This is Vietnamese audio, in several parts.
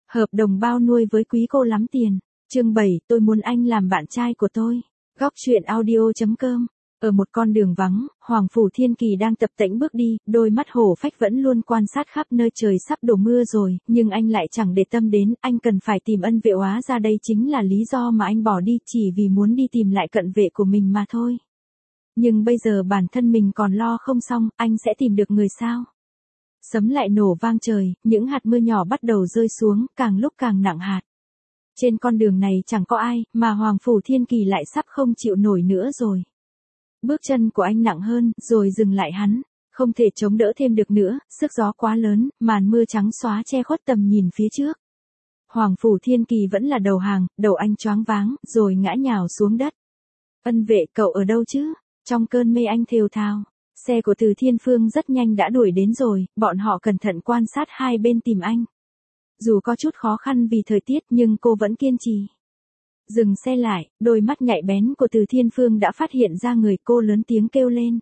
Hợp đồng bao nuôi với quý cô lắm tiền. Chương 7, tôi muốn anh làm bạn trai của tôi. Góc truyện audio.com. Ở một con đường vắng, Hoàng Phủ Thiên Kỳ đang tập tễnh bước đi, đôi mắt hổ phách vẫn luôn quan sát khắp nơi. Trời sắp đổ mưa rồi, nhưng anh lại chẳng để tâm đến, anh cần phải tìm ân vệ. Hóa ra đây chính là lý do mà anh bỏ đi, chỉ vì muốn đi tìm lại cận vệ của mình mà thôi. Nhưng bây giờ bản thân mình còn lo không xong, anh sẽ tìm được người sao? Sấm lại nổ vang trời, những hạt mưa nhỏ bắt đầu rơi xuống, càng lúc càng nặng hạt. Trên con đường này chẳng có ai, mà Hoàng Phủ Thiên Kỳ lại sắp không chịu nổi nữa rồi. Bước chân của anh nặng hơn, rồi dừng lại hắn. Không thể chống đỡ thêm được nữa, sức gió quá lớn, màn mưa trắng xóa che khuất tầm nhìn phía trước. Hoàng Phủ Thiên Kỳ vẫn là đầu hàng, đầu anh choáng váng, rồi ngã nhào xuống đất. Ân vệ, cậu ở đâu chứ? Trong cơn mê anh thều thào. Xe của Từ Thiên Phương rất nhanh đã đuổi đến rồi, bọn họ cẩn thận quan sát hai bên tìm anh. Dù có chút khó khăn vì thời tiết nhưng cô vẫn kiên trì. Dừng xe lại, đôi mắt nhạy bén của Từ Thiên Phương đã phát hiện ra người. Cô lớn tiếng kêu lên.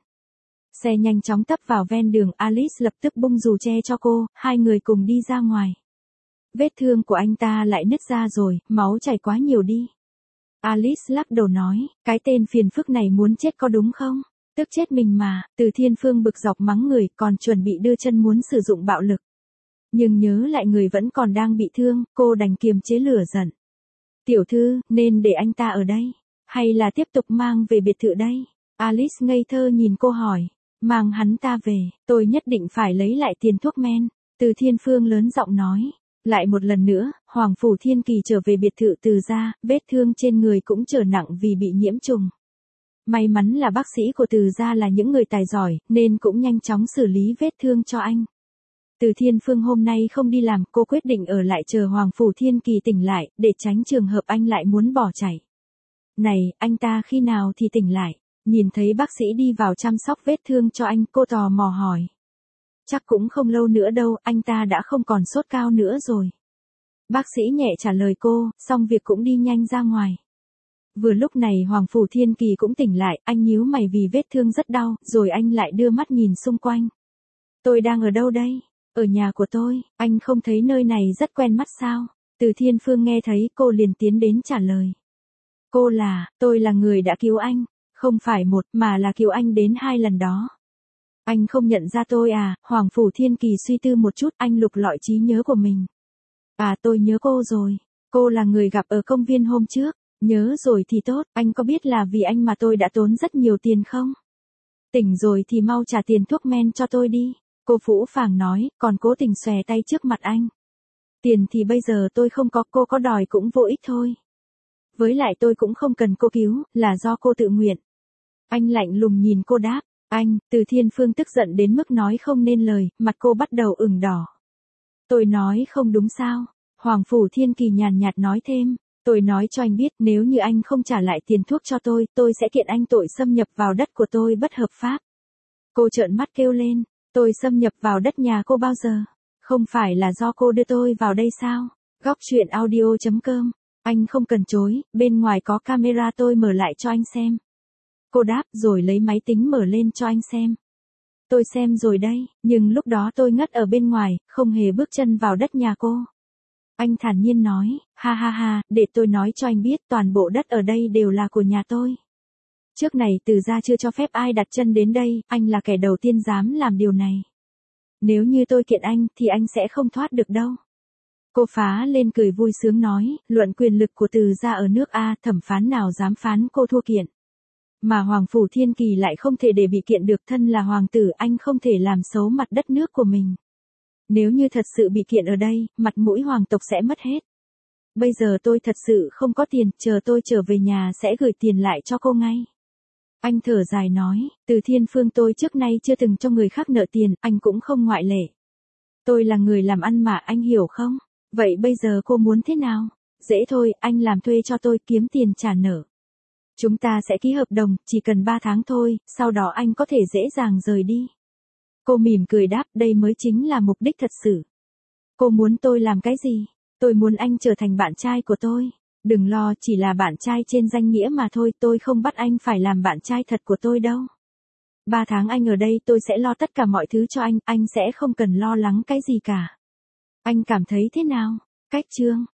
Xe nhanh chóng tấp vào ven đường, Alice lập tức bung dù che cho cô, hai người cùng đi ra ngoài. Vết thương của anh ta lại nứt ra rồi, máu chảy quá nhiều đi. Alice lắc đầu nói, cái tên phiền phức này muốn chết có đúng không? Tức chết mình mà. Từ Thiên Phương bực dọc mắng người, còn chuẩn bị đưa chân muốn sử dụng bạo lực. Nhưng nhớ lại người vẫn còn đang bị thương, cô đành kiềm chế lửa giận. Tiểu thư, nên để anh ta ở đây, hay là tiếp tục mang về biệt thự đây? Alice ngây thơ nhìn cô hỏi. Mang hắn ta về, tôi nhất định phải lấy lại tiền thuốc men. Từ Thiên Phương lớn giọng nói. Lại một lần nữa, Hoàng Phủ Thiên Kỳ trở về biệt thự Từ gia, vết thương trên người cũng trở nặng vì bị nhiễm trùng. May mắn là bác sĩ của Từ gia là những người tài giỏi, nên cũng nhanh chóng xử lý vết thương cho anh. Từ Thiên Phương hôm nay không đi làm, cô quyết định ở lại chờ Hoàng Phủ Thiên Kỳ tỉnh lại, để tránh trường hợp anh lại muốn bỏ chạy. Này, anh ta khi nào thì tỉnh lại? Nhìn thấy bác sĩ đi vào chăm sóc vết thương cho anh, cô tò mò hỏi. Chắc cũng không lâu nữa đâu, anh ta đã không còn sốt cao nữa rồi. Bác sĩ nhẹ trả lời cô, xong việc cũng đi nhanh ra ngoài. Vừa lúc này Hoàng Phủ Thiên Kỳ cũng tỉnh lại, anh nhíu mày vì vết thương rất đau, rồi anh lại đưa mắt nhìn xung quanh. Tôi đang ở đâu đây? Ở nhà của tôi, anh không thấy nơi này rất quen mắt sao? Từ Thiên Phương nghe thấy cô liền tiến đến trả lời. Tôi là người đã cứu anh, không phải một mà là cứu anh đến 2 lần đó. Anh không nhận ra tôi à? Hoàng Phủ Thiên Kỳ suy tư một chút, anh lục lọi trí nhớ của mình. À, tôi nhớ cô rồi, cô là người gặp ở công viên hôm trước. Nhớ rồi thì tốt, anh có biết là vì anh mà tôi đã tốn rất nhiều tiền không? Tỉnh rồi thì mau trả tiền thuốc men cho tôi đi. Cô phũ phàng nói, còn cố tình xòe tay trước mặt anh. Tiền thì bây giờ tôi không có, cô có đòi cũng vô ích thôi. Với lại tôi cũng không cần cô cứu, là do cô tự nguyện. Anh lạnh lùng nhìn cô đáp, anh. Từ Thiên Phương tức giận đến mức nói không nên lời, mặt cô bắt đầu ửng đỏ. Tôi nói không đúng sao? Hoàng Phủ Thiên Kỳ nhàn nhạt nói thêm. Tôi nói cho anh biết, nếu như anh không trả lại tiền thuốc cho tôi sẽ kiện anh tội xâm nhập vào đất của tôi bất hợp pháp. Cô trợn mắt kêu lên, tôi xâm nhập vào đất nhà cô bao giờ? Không phải là do cô đưa tôi vào đây sao? Góc truyện audio.com. Anh không cần chối, bên ngoài có camera, tôi mở lại cho anh xem. Cô đáp rồi lấy máy tính mở lên cho anh xem. Tôi xem rồi đây, nhưng lúc đó tôi ngất ở bên ngoài, không hề bước chân vào đất nhà cô. Anh thản nhiên nói, ha ha ha, để tôi nói cho anh biết, toàn bộ đất ở đây đều là của nhà tôi. Trước này Từ gia chưa cho phép ai đặt chân đến đây, anh là kẻ đầu tiên dám làm điều này. Nếu như tôi kiện anh, thì anh sẽ không thoát được đâu. Cô phá lên cười vui sướng nói, luận quyền lực của Từ gia ở nước A, thẩm phán nào dám phán cô thua kiện. Mà Hoàng Phủ Thiên Kỳ lại không thể để bị kiện được, thân là hoàng tử, anh không thể làm xấu mặt đất nước của mình. Nếu như thật sự bị kiện ở đây, mặt mũi hoàng tộc sẽ mất hết. Bây giờ tôi thật sự không có tiền, chờ tôi trở về nhà sẽ gửi tiền lại cho cô ngay. Anh thở dài nói, Từ Thiên Phương, tôi trước nay chưa từng cho người khác nợ tiền, anh cũng không ngoại lệ. Tôi là người làm ăn mà, anh hiểu không? Vậy bây giờ cô muốn thế nào? Dễ thôi, anh làm thuê cho tôi, kiếm tiền trả nợ. Chúng ta sẽ ký hợp đồng, chỉ cần 3 tháng thôi, sau đó anh có thể dễ dàng rời đi. Cô mỉm cười đáp, đây mới chính là mục đích thật sự. Cô muốn tôi làm cái gì? Tôi muốn anh trở thành bạn trai của tôi. Đừng lo, chỉ là bạn trai trên danh nghĩa mà thôi, tôi không bắt anh phải làm bạn trai thật của tôi đâu. 3 tháng anh ở đây tôi sẽ lo tất cả mọi thứ cho anh sẽ không cần lo lắng cái gì cả. Anh cảm thấy thế nào? Cách chương